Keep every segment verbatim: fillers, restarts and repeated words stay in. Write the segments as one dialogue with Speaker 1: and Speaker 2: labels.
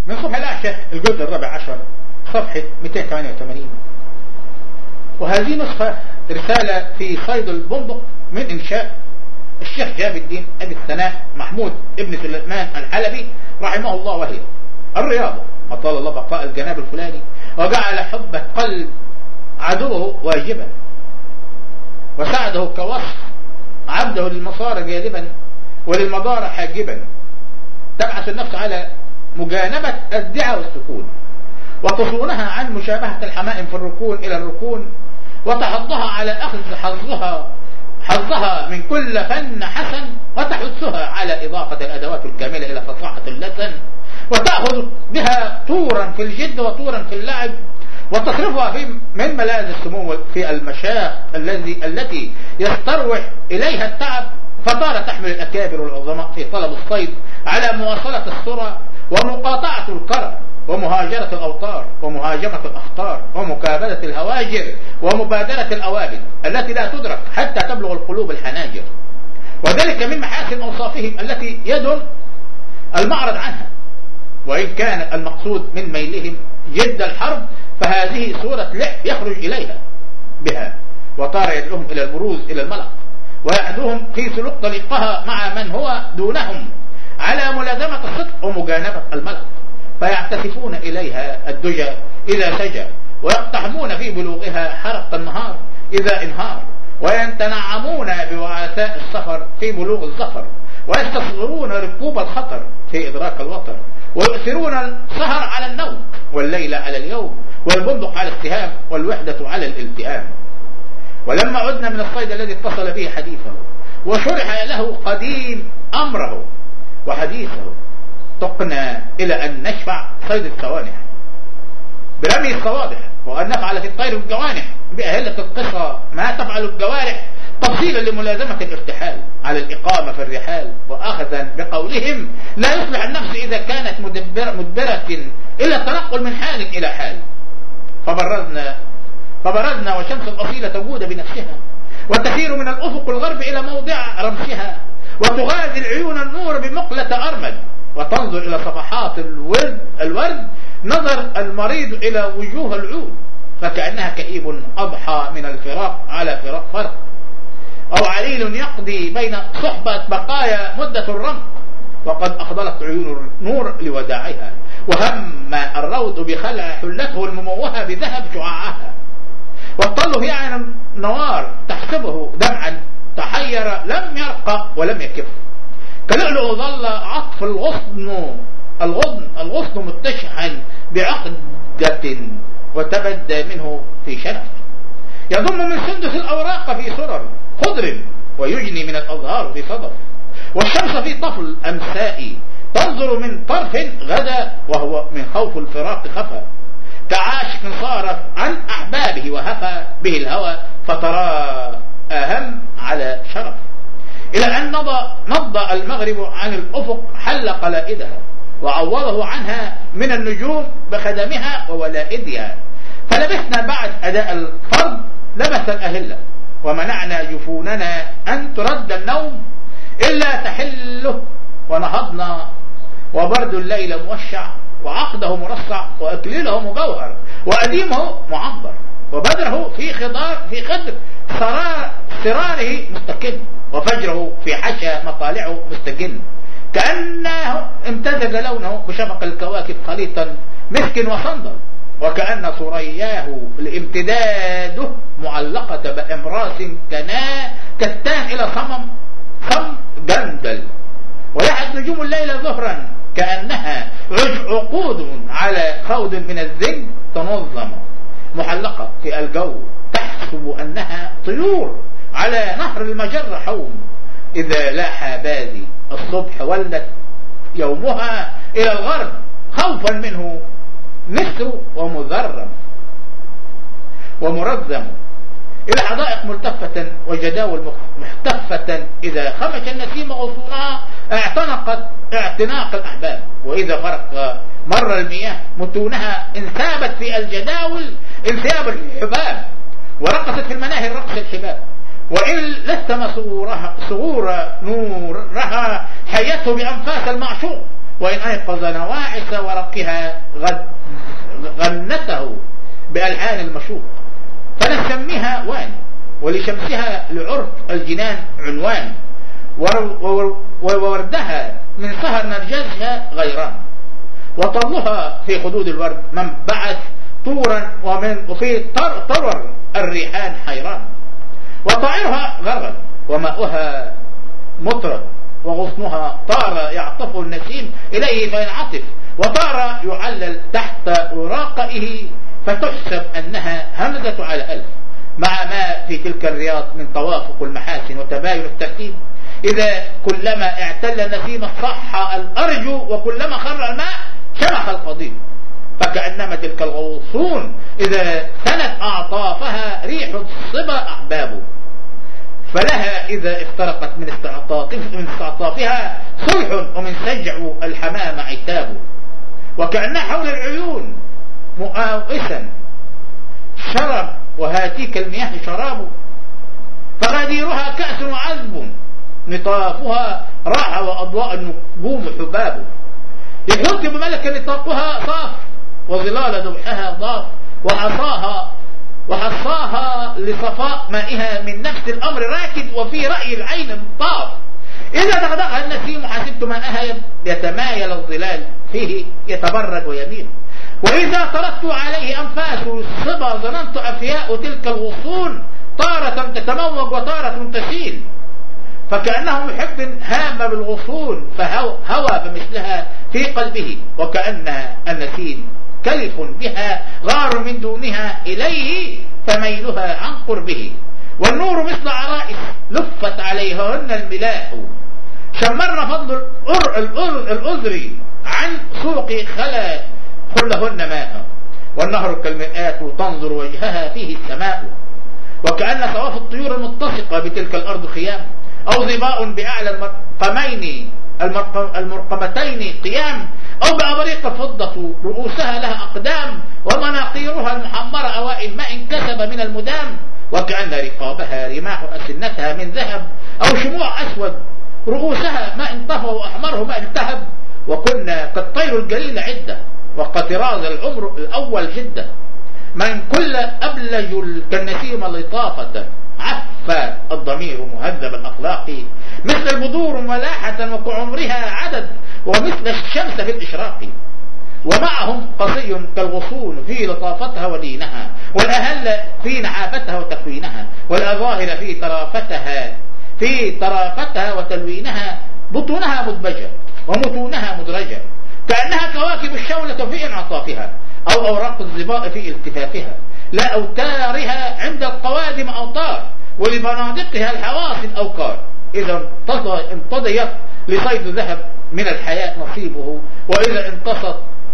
Speaker 1: من صبح الأعشى الجزء الرابع عشر صفحة مئتين وثمانية وثمانين. وهذه نسخة رسالة في صيد البندق من إنشاء الشيخ جاب الدين أبي الثناء محمود ابن سليمان الحلبي رحمه الله، وهي الرياضة أطال الله بقاء الجناب الفلاني وجعل حب قلب عدوه واجبا وساعده كوصف عبده للمصار جاذبا وللمضار حاجبا، تبعث النفس على مجانبة الدعى والسكون وتصونها عن مشابهة الحمائم في الركون إلى الركون، وتحضها على أخذ حظها حظها من كل فن حسن، وتحثها على إضافة الأدوات الكاملة إلى فصاحة اللسن، وتأخذ بها طورا في الجد وطورا في اللعب، وتصرفها في من ملاذ السمو في المشاق الذي التي يستروح إليها التعب، فطار تحمل الأكابر والعظماء في طلب الصيد على مواصلة السرى ومقاطعة الكرم ومهاجرة الأوطار ومهاجمة الأخطار ومكابدة الهواجر ومبادرة الأوابد التي لا تدرك حتى تبلغ القلوب الحناجر، وذلك من محاسن أوصافهم التي يدل المعرض عنها. وإن كان المقصود من ميلهم جد الحرب فهذه صورة لعب يخرج إليها بها، وطار يدعوهم إلى البروز إلى الملق ويعدوهم في سلوك طريقها مع من هو دونهم على ملازمة الصدق ومجانبة الملق، فيعتسفون إليها الدجى إذا سجى، ويقتحمون في بلوغها حرق النهار إذا انهار، ويتنعمون بوعثاء السفر في بلوغ الظفر، ويستصغرون ركوب الخطر في إدراك الوطر، ويؤثرون السهر على النوم والليل على اليوم والبندق على السهام والوحدة على الالتئام. ولما عدنا من الصيد الذي اتصل به حديثه وشرح له قديم أمره وحديثه، تقنا إلى أن نشفع صيد السوانح برمي الصوابح، وأن نفعل في الطير والجوانح بأهلة القصى ما تفعل الجوارح، تفصيلا لملازمة الارتحال على الإقامة في الرحال، وأخذا بقولهم لا يصلح النفس إذا كانت مدبرة, مدبرة إلا التنقل من حال إلى حال. فبرزنا فبرزنا وشمس الأصيلة تجود بنفسها وتسير من الأفق الغرب إلى موضع رمسها، وتغازي العيون النور بمقلة أرمد، وتنظر إلى صفحات الورد, الورد نظر المريض إلى وجوه العود، فكأنها كئيب أضحى من الفراق على فراق فرق، أو عليل يقضي بين صحبة بقايا مدة الرمق، وقد أخضلت عيون النور لوداعها، وهم الروض بخلع حلته المموهة بذهب شعاعها، والطل في عين النوار تحسبه دمعا تحير لم يرقى ولم يكف، كلؤلؤ ظل عطف الغصن الغصن الغصن متشحا بعقدة وتبدى منه في شنف، يضم من سندس الأوراق في سرر خضر ويجني من الأزهار في صدف، والشمس في طفل أمساء تنظر من طرف غدا وهو من خوف الفراق خفى، كعاشق صار عن أحبابه وهفى به الهوى فترى أهم على شرف، إلى أن نضى, نضى المغرب عن الأفق حل قلائدها وعوضه عنها من النجوم بخدمها وولائدها، فلبثنا بعد أداء الفرض لبث الأهلة، ومنعنا جفوننا أن ترد النوم إلا تحله، ونهضنا وبرد الليل موشع وعقده مرصع وأكليله مجوهر وأديمه معبر، وبدره في خضار في خضر سرار سراره مستكن، وفجره في حشى مطالعه مستجن، كأنه امتزج لونه بشفق الكواكب خليطا مسك وصندل، وكأن ثرياه لامتداده معلقة بإمراس كنا كتان إلى صمم صم جندل، ويحت نجوم الليل ظهرا كأنها عقود على خود من الزج تنظم محلقة في الجو، تحسب أنها طيور على نهر المجرة حوم، إذا لاح بادي الصبح ولت يومها إلى الغرب خوفا منه نسر ومذرم ومرذم، إلى حدائق ملتفة وجداول محتفة، إذا خمش النسيم غصونها اعتنقت اعتناق الأحباب، وإذا غرق مر المياه متونها انثابت في الجداول انثياب الحباب، ورقصت في المناهي رقص الحباب، وإن لثم صغورها صغور نورها حيته بأنفاس المعشوق، وإن أيقظ نواعس لمس ورقها غنته بألحان المشوق، فلسمها وان، ولشمسها لعرف الجنان عنوان، ووردها من سهر نرجسها غيران، وطلها في خدود الورد منبعث طورا، ومن وفي طر طرر الريحان حيران، وطائرها غرغر وماؤها مطرب، وغصنها طار يعطف النسيم إليه فينعطف، وطار يعلل تحت وراقئه فتحسب أنها همزة على ألف، مع ما في تلك الرياض من توافق المحاسن وتباين الترتيب، إذا كلما اعتل النسيم الصح الأرجو، وكلما خر الماء شمخ القضيب، فكأنما تلك الغصون إذا سنت أعطافها ريح الصبا أحبابه، فلها إذا افترقت من استعطافها صلح، ومن سجع الحمام عتاب، وكأنها حول العيون مؤاوسا شرب، وهاتيك المياه شراب، فغديرها كأس وعذب، نطافها راح، وأضواء النجوم حباب، يحوت بملك نطاقها صاف، وظلال ذبحها ضاف، وحصاها وحصاها لصفاء مائها من نفس الأمر راكد، وفي رأي العين طاف، إذا دغدغها النسيم حسبت ماءها يتمايل الظلال فيه يتبرد ويميل، وإذا طردت عليه أنفاس الصبا ظننت أفياء تلك الغصون طارة تتموج وطارة تسيل، فكأنه محب هام بالغصون فهوى بمثلها في قلبه، وكأن النسيم كلف بها غار من دونها إليه فميلها عن قربه، والنور مثل عرائس لفت عليهن الملاح، شمرن فضل الأذر عن سوق خلا خلهن ماء، والنهر كالمرآة تنظر وجهها فيه السماء، وكأن صواف الطيور المتسقة بتلك الأرض خيام، أو ظباء بأعلى المرقمين المرقمتين قيام، أو بأبريق فضة رؤوسها لها أقدام، ومناقيرها المحمرة أوائل ما انكسب من المدام، وكأن رقابها رماح أسنتها من ذهب، أو شموع أسود رؤوسها ما انطفى وأحمره ما التهب، وكنا كالطير الجليل عدة، وقطراز العمر الأول جدة، من كل أبلج كالنسيم لطافة، عفى الضمير مهذب الأخلاق، مثل البذور ملاحة وكعمرها عدد، ومثل الشمس في الإشراق، ومعهم قصي كالغصون في لطافتها ودينها، والأهل في نعافتها وتكوينها، والأظاهر في ترافتها في ترافتها وتلوينها، بطونها مدبجة ومتونها مدرجة، كأنها كواكب الشولة في انعطافها، أو أوراق الظباء في التفافها، لا أوتارها عند القوادم أوتار، ولبنادقها الحواصل أوكار، إذا انتضيت لصيد ذهب من الحياة نصيبه، وإذا انتصت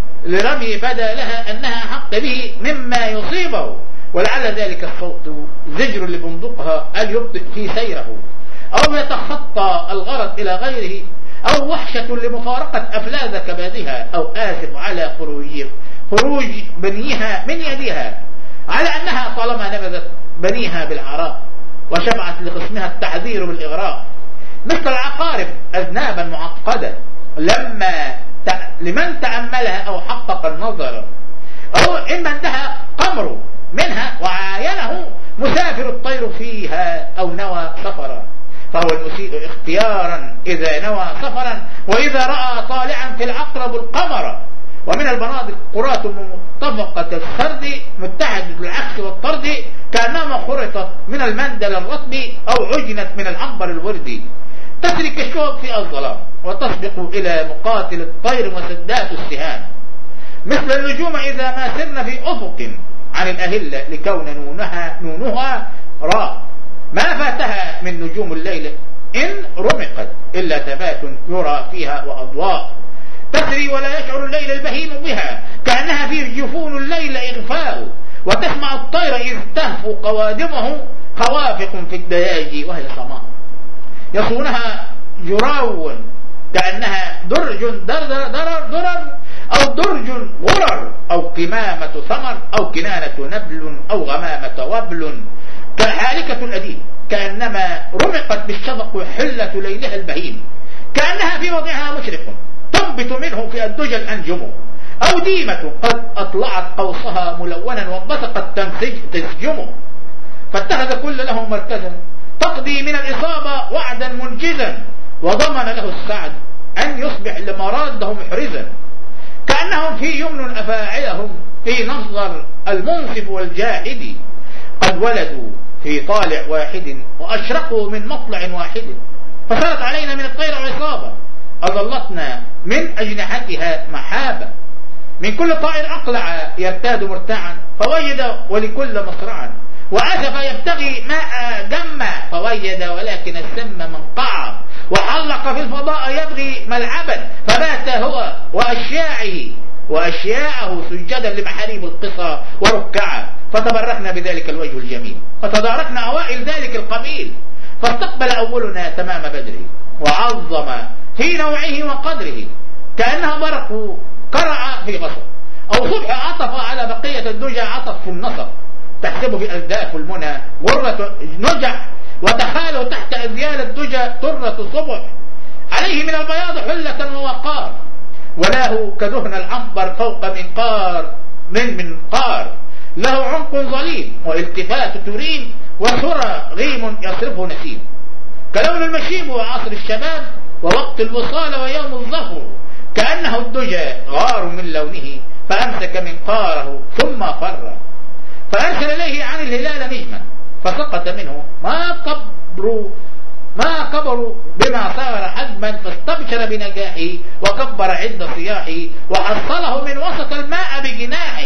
Speaker 1: لرمي بدا لها أنها حق به مما يصيبه، ولعل ذلك الصوت زجر لبندقها أن يبطئ في سيره، أو يتخطى الغرض إلى غيره، أو وحشة لمفارقة أفلاذ كبادها، أو آسف على خروج خروج بنيها من يدها، على أنها طالما نبذت بنيها بالعراء، وشبعت لخصمها التحذير بالإغراء، مثل العقارب أذنابا معقدة، لما ت... لمن تأملها أو حقق النظر، أو إما انتهى قمر منها وعاينه مسافر الطير فيها، أو نوى سفرا، فهو المسيء اختيارا إذا نوى سفرا، وإذا رأى طالعا في العقرب القمر، ومن البنادق قرات متفقة السرد متحدة العكس والطرد، كأنما خرطت من المندل الرطب، أو عجنت من العنبر الوردي، تسرك الشوق في الظلام، وتسبق إلى مقاتل الطير وسدات السهام، مثل النجوم إذا ما سرن في أفق عن الأهلة، لكون نونها نونها راء، ما فاتها من نجوم الليل إن رمقت إلا ثبات يرى فيها وأضواء، تسري ولا يشعر الليل البهيم بها، كأنها في جفون الليل إغفاء، وتسمع الطير إذ تهفو قوادمه، خوافق في الدياج وهي صماء، يصونها جراو كأنها درج درر درر درر، أو درج غرر، أو قمامة ثمر، أو كنانة نبل، أو غمامة وبل، كالحالكة الأديب، كأنما رمقت بالشفق حلة ليلها البهيم، كأنها في وضعها مشرق تنبت منه في الدجى الأنجم، أو ديمة قد أطلعت قوسها ملونا وانبثقت تسجمه، فاتخذ كل له مركزا تقضي من الإصابة وعدا منجزا، وضمن له السعد أن يصبح لمراده محرزا، كأنهم في يمن أفاعلهم في نظر المنصف والجاحد، قد ولدوا في طالع واحد وأشرقوا من مطلع واحد، فصارت علينا من الطير عصابة أظلتنا من أجنحتها محابة، من كل طائر أقلع يرتاد مرتعا فوجد ولكل مصرعا، وأسف يبتغي ماء جمّ فوجد ولكن السم منقعا، وحلق في الفضاء يبغي ملعبا فبات هو وأشياعه وأشياعه سجدا لمحاريب القصى وركعا، فتبركنا بذلك الوجه الجميل، فتداركنا أوائل ذلك القبيل، فاستقبل أولنا تمام بدره وعظم في نوعه وقدره، كأنها برق قرع في غصب، أو صبح عطف على بقية الدجى عطف في النصب، تحسب في أذداف المنى غرة نجح، وتخاله تحت أذيال الدجى طرة صبح، عليه من البياض حلة ووقار، وله كدهن العنبر فوق منقار من منقار، له عنق ظليم والتفات تريم، وثرى غيم يصرفه نسيم، كلون المشيب وعصر الشباب ووقت الوصال ويوم الظهر، كأنه الدجى غار من لونه فأمسك منقاره ثم فر، فأرسل إليه عن الهلال نجما فسقط منه ما كبروا ما كبروا بما صار حزما، فاستبشر بنجاحه وكبر عند صياحه، وحصله من وسط الماء بجناحه،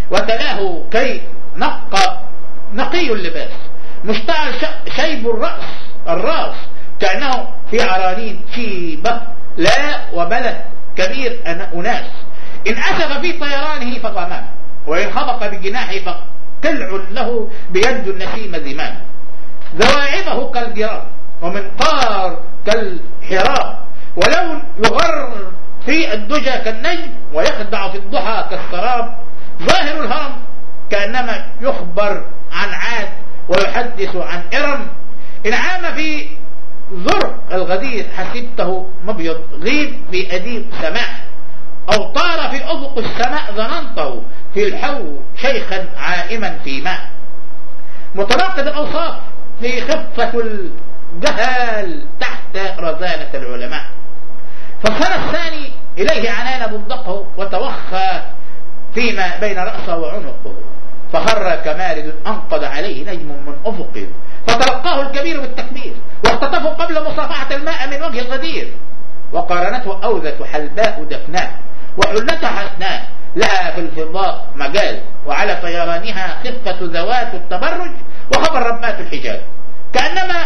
Speaker 1: وتلاه كي نقى نقي اللباس مشتعل شيب الرأس الراس، كأنه في عرانين شيبة لا وبلد كبير أناس، إن أسف في طيرانه فغمام، وإن خبق بجناحه فقلع له بيد النسيم ذمام، ذواعبه كالجراب ومنقار كالحراب، ولون يغر في الدجى كالنجم ويخدع في الضحى كالسراب، ظاهر الهرم كأنما يخبر عن عاد ويحدث عن إرم، إن عام في ذرق الغدير حسبته مبيض غيب في أديب سماء، أو طار في أفق السماء ظننته في الحو شيخا عائما في ماء، متناقض الأوصاف في خفة الجهال تحت رزانة العلماء، فالسنة الثاني إليه عنان بندقه وتوخى فيما بين رأسه وعنقه، فخر كمارد أنقض عليه نجم من أفقه، فتلقاه الكبير بالتكبير واختطفه قبل مصافحة الماء من وجه الغدير، وقارنته أوذة حلباء دفناء، وحلتها حسناء لها في الفضاء مجال، وعلى طيرانها خفة ذوات التبرج وخبر ربات الحجاب، كأنما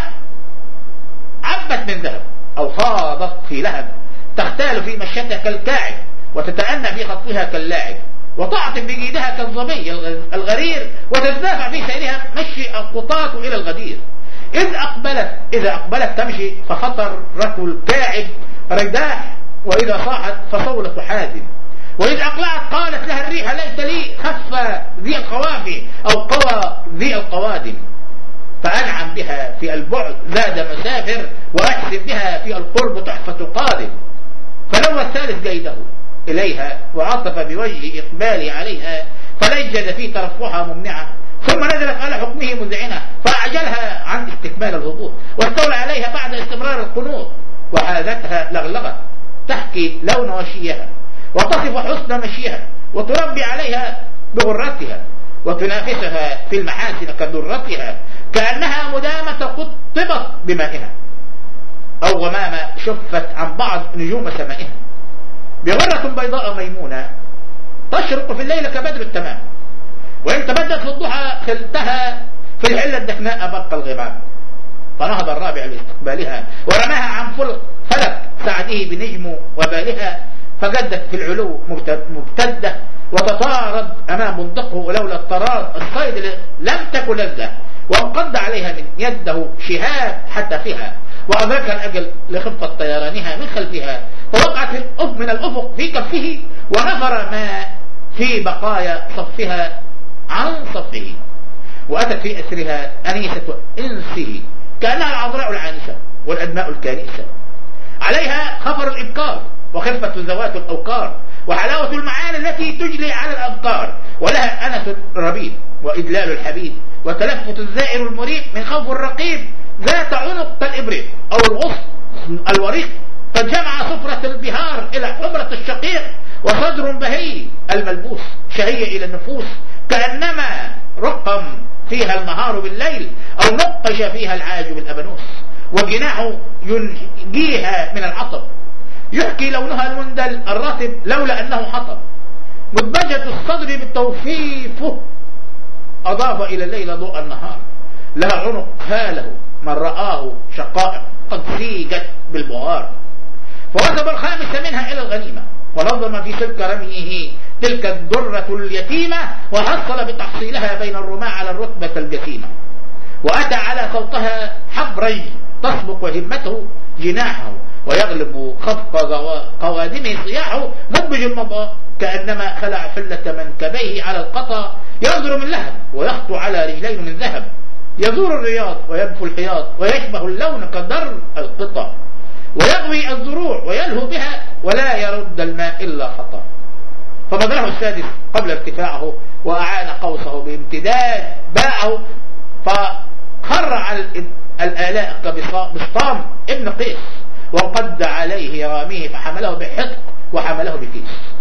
Speaker 1: عبت من ذهب أو فاضت في لهب، تختال في مشيتها كالكاعب وتتأنى في خطوها كاللاعب، وتعطف بجيدها كالظبي الغرير، وتزدافع في سيرها مشي القطاة إلى الغدير، إذ أقبلت إذا أقبلت تمشي فخطر ركل الكاعب رداح، وإذا صاحت فصولة حازم، وإذا أقلعت قالت لها الريح ليت لي خف ذي القوافي أو قوى ذي القوادم، فأنعم بها في البعد زاد مسافر، وأحسن بها في القرب تحفة قادم، فلو الثالث جيده إليها وعطف بوجه إقبالي عليها، فلجد في ترفعها ممنعة، ثم نزلت على حكمه مذعنة فأعجلها عن استكمال الهبوط، واستولى عليها بعد استمرار القنوط، وحاذتها لغلغة تحكي لون وشيها وتصف حسن مشيها، وتربي عليها بغرتها، وتنافسها في المحاسن كدرتها، كأنها مدامة قطبت بمائها، أو غمامة شفت عن بعض نجوم سمائها، بغرة بيضاء ميمونة تشرق في الليل كبدر التمام، وإن تبدت في الضحى خلتها في الحلة الدكناء برق الغمام، فنهض الرابع لاستقبالها ورماها عن فلك فلك سعده بنجم وبالها، فجدت في العلو مبتدة وتطارد أمام بندقه، ولولا الطراد الصيد لم تكن لذة، وانقض عليها من يده شهاب حتى فيها، وأدرك الأجل لخفة طيرانها من خلفها، فوقعت في الأفق من الأفق في كفه، ونفر ما في بقايا صفها عن صفه، وأتت في أسرها أنيسة إنسه كأنها العذراء العانسة والأدماء الكانسة، عليها خفر الإبكار وخفة ذوات الأوقار وحلاوة المعاني التي تجلي على الأبكار، ولها أنس الربيب وإدلال الحبيب وتلفت الزائر المريب من خوف الرقيب، ذات عنق كالإبريق أو الغصن الوريق، قد جمع صفرة البهار إلى حمرة الشقيق، وصدر بهي الملبوس شهي إلى النفوس، كأنما رقم فيها النهار بالليل أو نقش فيها العاج بالأبنوس، وجناح ينجيها من العطب، يحكي لونها المندل الرطب لولا أنه حطب، مدبجة الصدر بالتوفيف أضاف إلى الليل ضوء النهار، لها عنق هاله من رآه شقائق قد سيجت بالبغار، فوثب الخامس منها إلى الغنيمة، ونظم في سلك رميه تلك الدرة اليتيمة، وحصل بتحصيلها بين الرماة على الرتبة الجسيمة، وأتى على صوتها حبري تسبق همته جناحه، ويغلب خفق قوادمه صياحه، مدبج المضى كأنما خلع حلة منكبيه على القطا، ينظر من لهب ويخطو على رجلين من ذهب، يزور الرياض وينفو الحياض، ويشبه اللون كدر القطا، ويغوي الزروع ويلهو بها، ولا يرد الماء إلا خطأ. فمدره السادس قبل ارتفاعه، وأعان قوسه بامتداد باعه، فخر على الآلاء كبسطام ابن قيس، وقد عليه راميه فحمله بحطق وحمله بكيس.